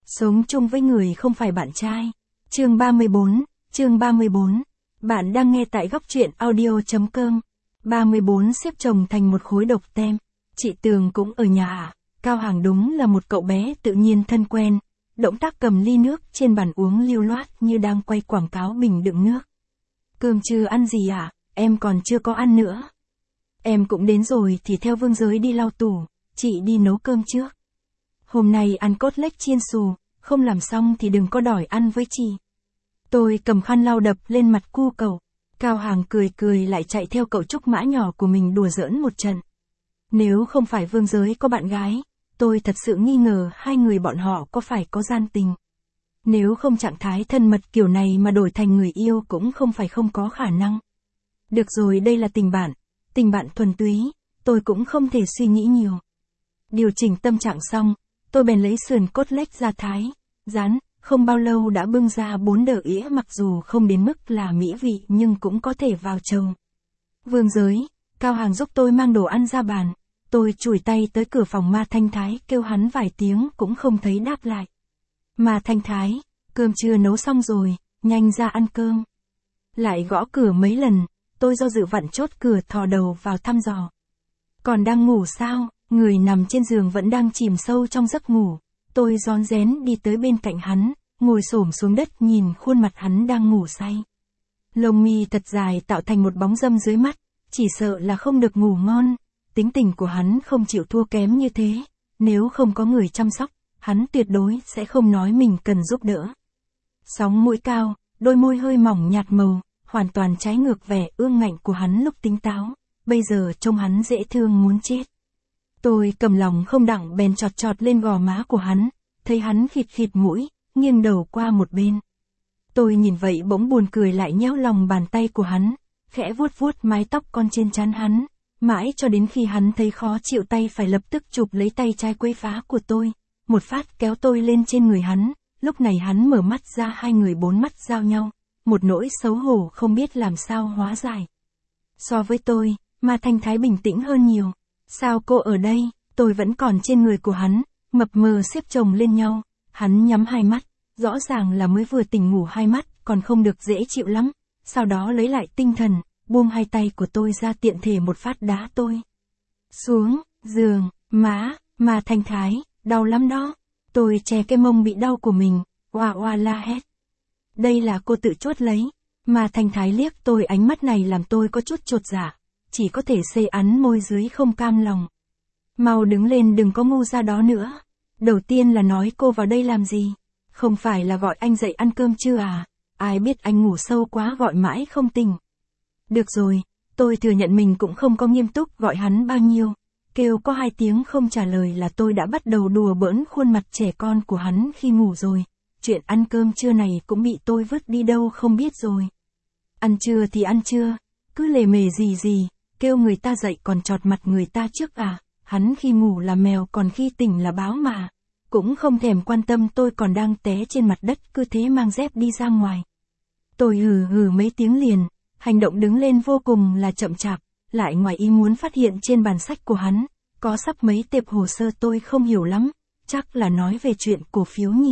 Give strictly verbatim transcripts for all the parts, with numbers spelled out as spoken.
Sống chung với người không phải bạn trai. Chương ba mươi bốn, chương ba mươi bốn. Bạn đang nghe tại góc truyện audio.com. ba mươi bốn xếp chồng thành một khối độc tem. Chị Tường cũng ở nhà à? Cao Hàng đúng là một cậu bé tự nhiên thân quen. Động tác cầm ly nước trên bàn uống lưu loát như đang quay quảng cáo bình đựng nước. Cơm trưa ăn gì à? Em còn chưa có ăn nữa. Em cũng đến rồi thì theo Vương Giới đi lau tủ, chị đi nấu cơm trước. Hôm nay ăn cốt lếch chiên xù, không làm xong thì đừng có đòi ăn với chị. Tôi cầm khăn lau đập lên mặt cu cậu. Cao Hàng cười cười lại chạy theo cậu trúc mã nhỏ của mình đùa giỡn một trận. Nếu không phải Vương Giới có bạn gái, tôi thật sự nghi ngờ hai người bọn họ có phải có gian tình. Nếu không trạng thái thân mật kiểu này mà đổi thành người yêu cũng không phải không có khả năng. Được rồi, đây là tình bạn, tình bạn thuần túy, tôi cũng không thể suy nghĩ nhiều. Điều chỉnh tâm trạng xong, tôi bèn lấy sườn cốt lếch ra thái, rán, không bao lâu đã bưng ra bốn đỡ ĩa, mặc dù không đến mức là mỹ vị nhưng cũng có thể vào chầu. Vương Giới, Cao Hàng giúp tôi mang đồ ăn ra bàn, tôi chùi tay tới cửa phòng Ma Thanh Thái kêu hắn vài tiếng cũng không thấy đáp lại. Ma Thanh Thái, cơm trưa nấu xong rồi, nhanh ra ăn cơm. Lại gõ cửa mấy lần, tôi do dự vặn chốt cửa thò đầu vào thăm dò. Còn đang ngủ sao? Người nằm trên giường vẫn đang chìm sâu trong giấc ngủ. Tôi rón rén đi tới bên cạnh hắn, ngồi xổm xuống đất nhìn khuôn mặt hắn đang ngủ say. Lông mi thật dài tạo thành một bóng râm dưới mắt, chỉ sợ là không được ngủ ngon. Tính tình của hắn không chịu thua kém như thế, nếu không có người chăm sóc, hắn tuyệt đối sẽ không nói mình cần giúp đỡ. Sóng mũi cao, đôi môi hơi mỏng nhạt màu, hoàn toàn trái ngược vẻ ương ngạnh của hắn lúc tính táo, bây giờ trông hắn dễ thương muốn chết. Tôi cầm lòng không đặng bèn chọt chọt lên gò má của hắn, thấy hắn khịt khịt mũi, nghiêng đầu qua một bên. Tôi nhìn vậy bỗng buồn cười lại nhéo lòng bàn tay của hắn, khẽ vuốt vuốt mái tóc con trên trán hắn, mãi cho đến khi hắn thấy khó chịu tay phải lập tức chụp lấy tay trái quấy phá của tôi, một phát kéo tôi lên trên người hắn, lúc này hắn mở mắt ra, hai người bốn mắt giao nhau, một nỗi xấu hổ không biết làm sao hóa giải. So với tôi, Ma Thanh Thái bình tĩnh hơn nhiều. Sao cô ở đây? Tôi vẫn còn trên người của hắn, mập mờ xếp chồng lên nhau, hắn nhắm hai mắt, rõ ràng là mới vừa tỉnh ngủ, hai mắt còn không được dễ chịu lắm, sau đó lấy lại tinh thần, buông hai tay của tôi ra, tiện thể một phát đá tôi xuống giường. Má, Ma Thanh Thái, đau lắm đó. Tôi che cái mông bị đau của mình, oa oa la hét. Đây là cô tự chốt lấy. Ma Thanh Thái liếc tôi, ánh mắt này làm tôi có chút chột dạ, chỉ có thể xê ắn môi dưới không cam lòng. Mau đứng lên, đừng có ngu ra đó nữa. Đầu tiên là nói cô vào đây làm gì? Không phải là gọi anh dậy ăn cơm chưa à? Ai biết anh ngủ sâu quá gọi mãi không tỉnh. Được rồi, tôi thừa nhận mình cũng không có nghiêm túc gọi hắn bao nhiêu. Kêu có hai tiếng không trả lời là tôi đã bắt đầu đùa bỡn khuôn mặt trẻ con của hắn khi ngủ rồi. Chuyện ăn cơm trưa này cũng bị tôi vứt đi đâu không biết rồi. Ăn trưa thì ăn trưa, cứ lề mề gì gì, kêu người ta dậy còn chọt mặt người ta trước à? Hắn khi ngủ là mèo còn khi tỉnh là báo mà. Cũng không thèm quan tâm tôi còn đang té trên mặt đất, cứ thế mang dép đi ra ngoài. Tôi hừ hừ mấy tiếng liền, hành động đứng lên vô cùng là chậm chạp, lại ngoài ý muốn phát hiện trên bàn sách của hắn, có sắp mấy tệp hồ sơ tôi không hiểu lắm, chắc là nói về chuyện cổ phiếu nhỉ.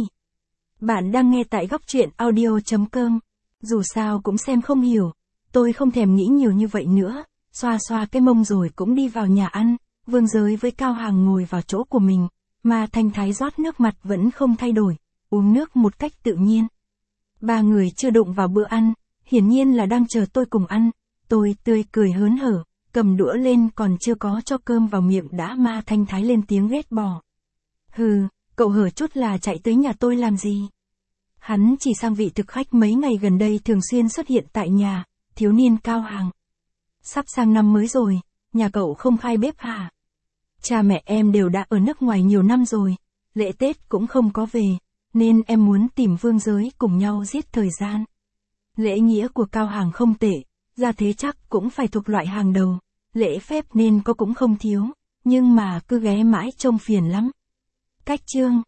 Bạn đang nghe tại góc truyện audio.com. Dù sao cũng xem không hiểu, tôi không thèm nghĩ nhiều như vậy nữa, xoa xoa cái mông rồi cũng đi vào nhà ăn. Vương Giới với Cao Hàng ngồi vào chỗ của mình, Ma Thanh Thái rót nước, mặt vẫn không thay đổi, uống nước một cách tự nhiên. Ba người chưa đụng vào bữa ăn, hiển nhiên là đang chờ tôi cùng ăn. Tôi tươi cười hớn hở, cầm đũa lên, còn chưa có cho cơm vào miệng đã Ma Thanh Thái lên tiếng ghét bỏ. Hừ, cậu hở chút là chạy tới nhà tôi làm gì? Hắn chỉ sang vị thực khách mấy ngày gần đây thường xuyên xuất hiện tại nhà, thiếu niên Cao Hàng. Sắp sang năm mới rồi, nhà cậu không khai bếp hả? Cha mẹ em đều đã ở nước ngoài nhiều năm rồi, lễ Tết cũng không có về, nên em muốn tìm Vương Giới cùng nhau giết thời gian. Lễ nghĩa của Cao Hàng không tệ, ra thế chắc cũng phải thuộc loại hàng đầu, lễ phép nên có cũng không thiếu, nhưng mà cứ ghé mãi trông phiền lắm. Cách chương,